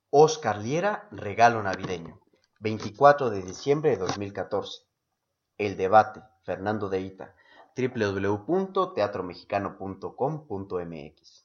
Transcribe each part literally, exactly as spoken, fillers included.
Óscar Liera, regalo navideño, veinticuatro de diciembre de dos mil catorce. El debate, Fernando de Ita, doble u doble u doble u punto teatro mexicano punto com punto m x.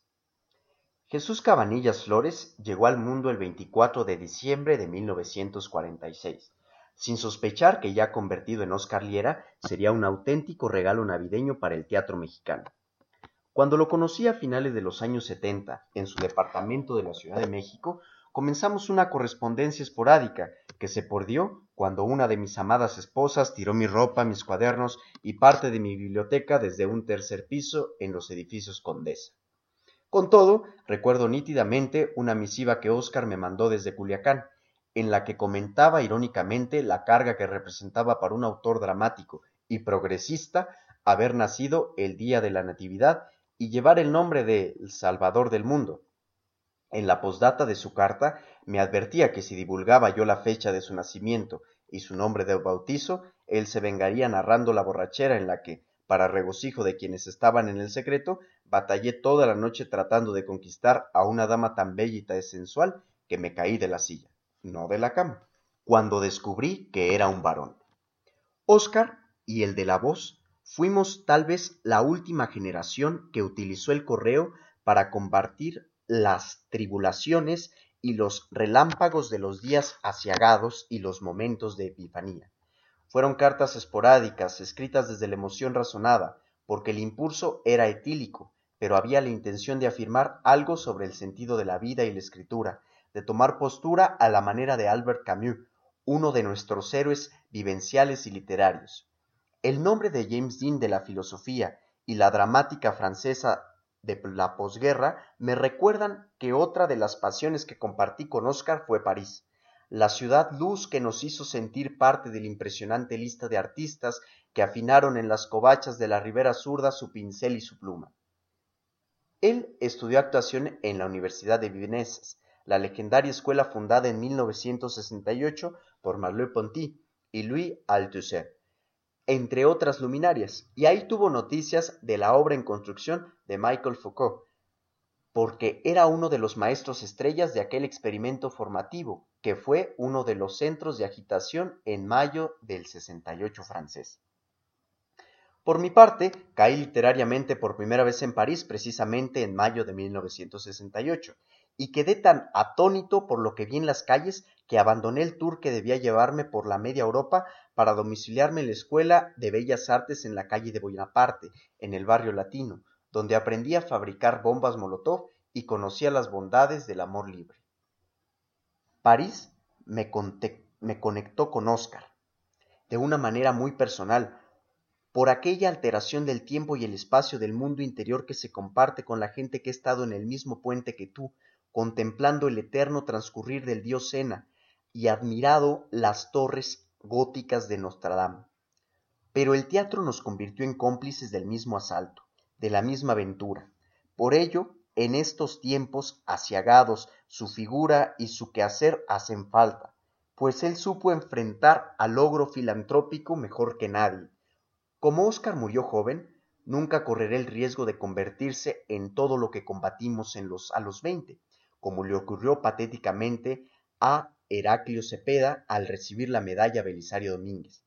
Jesús Cabanillas Flores llegó al mundo el veinticuatro de diciembre de mil novecientos cuarenta y seis, sin sospechar que ya convertido en Óscar Liera sería un auténtico regalo navideño para el teatro mexicano. Cuando lo conocí a finales de los años setenta, en su departamento de la Ciudad de México, comenzamos una correspondencia esporádica que se perdió cuando una de mis amadas esposas tiró mi ropa, mis cuadernos y parte de mi biblioteca desde un tercer piso en los edificios Condesa. Con todo, recuerdo nítidamente una misiva que Óscar me mandó desde Culiacán, en la que comentaba irónicamente la carga que representaba para un autor dramático y progresista haber nacido el día de la Natividad y llevar el nombre de El Salvador del Mundo. En la postdata de su carta me advertía que si divulgaba yo la fecha de su nacimiento y su nombre de bautizo, él se vengaría narrando la borrachera en la que, para regocijo de quienes estaban en el secreto, batallé toda la noche tratando de conquistar a una dama tan bella y tan sensual que me caí de la silla, no de la cama, cuando descubrí que era un varón. Óscar y el de la voz fuimos tal vez la última generación que utilizó el correo para compartir las tribulaciones y los relámpagos de los días aciagados y los momentos de epifanía. Fueron cartas esporádicas, escritas desde la emoción razonada, porque el impulso era etílico, pero había la intención de afirmar algo sobre el sentido de la vida y la escritura, de tomar postura a la manera de Albert Camus, uno de nuestros héroes vivenciales y literarios. El nombre de James Dean de la filosofía y la dramática francesa de la posguerra me recuerdan que otra de las pasiones que compartí con Óscar fue París, la ciudad luz que nos hizo sentir parte de la impresionante lista de artistas que afinaron en las covachas de la ribera zurda su pincel y su pluma. Él estudió actuación en la Universidad de Vincennes, la legendaria escuela fundada en mil novecientos sesenta y ocho por Merleau-Ponty y Louis Althusser, entre otras luminarias, y ahí tuvo noticias de la obra en construcción de Michel Foucault, porque era uno de los maestros estrellas de aquel experimento formativo, que fue uno de los centros de agitación en mayo del sesenta y ocho francés. Por mi parte, caí literariamente por primera vez en París precisamente en mayo de mil novecientos sesenta y ocho, y quedé tan atónito por lo que vi en las calles que abandoné el tour que debía llevarme por la media Europa para domiciliarme en la Escuela de Bellas Artes en la calle de Bonaparte, en el barrio latino, donde aprendí a fabricar bombas Molotov y conocía las bondades del amor libre. París me, me conectó con Óscar, de una manera muy personal, por aquella alteración del tiempo y el espacio del mundo interior que se comparte con la gente que ha estado en el mismo puente que tú, contemplando el eterno transcurrir del dios Sena y admirado las torres góticas de Notre Dame. Pero el teatro nos convirtió en cómplices del mismo asalto, de la misma aventura. Por ello, en estos tiempos aciagados, su figura y su quehacer hacen falta, pues él supo enfrentar al logro filantrópico mejor que nadie. Como Óscar murió joven, nunca correré el riesgo de convertirse en todo lo que combatimos en los, a los veinte, como le ocurrió patéticamente a Heraclio Cepeda al recibir la medalla Belisario Domínguez.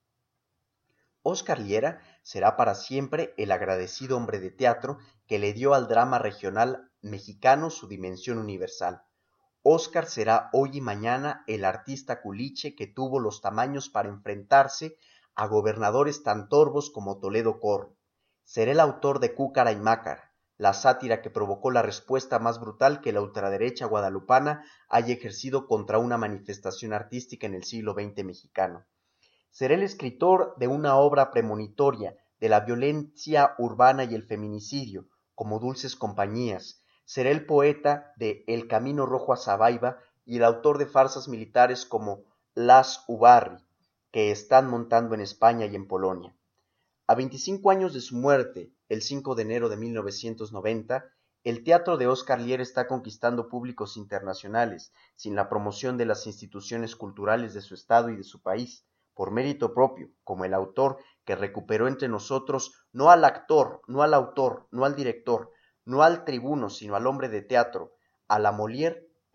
Óscar Liera será para siempre el agradecido hombre de teatro que le dio al drama regional mexicano su dimensión universal. Óscar será hoy y mañana el artista culiche que tuvo los tamaños para enfrentarse a gobernadores tan torvos como Toledo Corro. Será el autor de Cúcara y Mácara, la sátira que provocó la respuesta más brutal que la ultraderecha guadalupana haya ejercido contra una manifestación artística en el siglo veinte mexicano. Será el escritor de una obra premonitoria de la violencia urbana y el feminicidio, como Dulces Compañías. Será el poeta de El Camino Rojo a Zabaiba y el autor de farsas militares como Las Ubarri, que están montando en España y en Polonia. A veinticinco años de su muerte, el cinco de enero de mil novecientos noventa, el teatro de Óscar Liera está conquistando públicos internacionales, sin la promoción de las instituciones culturales de su estado y de su país, por mérito propio, como el autor que recuperó entre nosotros no al actor, no al autor, no al director, no al tribuno, sino al hombre de teatro, a la Molière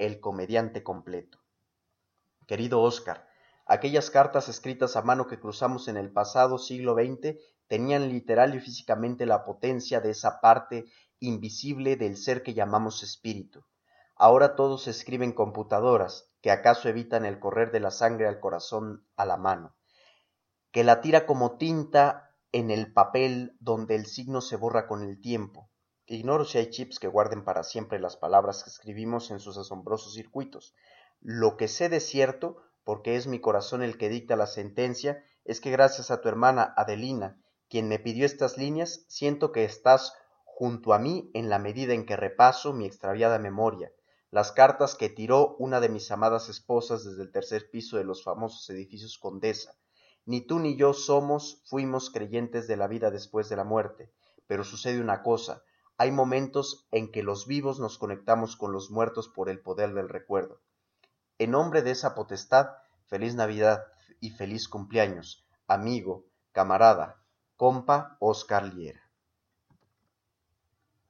el comediante completo. Querido Oscar, aquellas cartas escritas a mano que cruzamos en el pasado siglo veinte tenían literal y físicamente la potencia de esa parte invisible del ser que llamamos espíritu. Ahora todo se escribe en computadoras, que acaso evitan el correr de la sangre al corazón a la mano, que la tira como tinta en el papel donde el signo se borra con el tiempo. Ignoro si hay chips que guarden para siempre las palabras que escribimos en sus asombrosos circuitos. Lo que sé de cierto, porque es mi corazón el que dicta la sentencia, es que gracias a tu hermana Adelina, quien me pidió estas líneas, siento que estás junto a mí en la medida en que repaso mi extraviada memoria, las cartas que tiró una de mis amadas esposas desde el tercer piso de los famosos edificios Condesa. Ni tú ni yo somos, fuimos creyentes de la vida después de la muerte, pero sucede una cosa, hay momentos en que los vivos nos conectamos con los muertos por el poder del recuerdo. En nombre de esa potestad, feliz Navidad y feliz cumpleaños, amigo, camarada, compa Oscar Liera.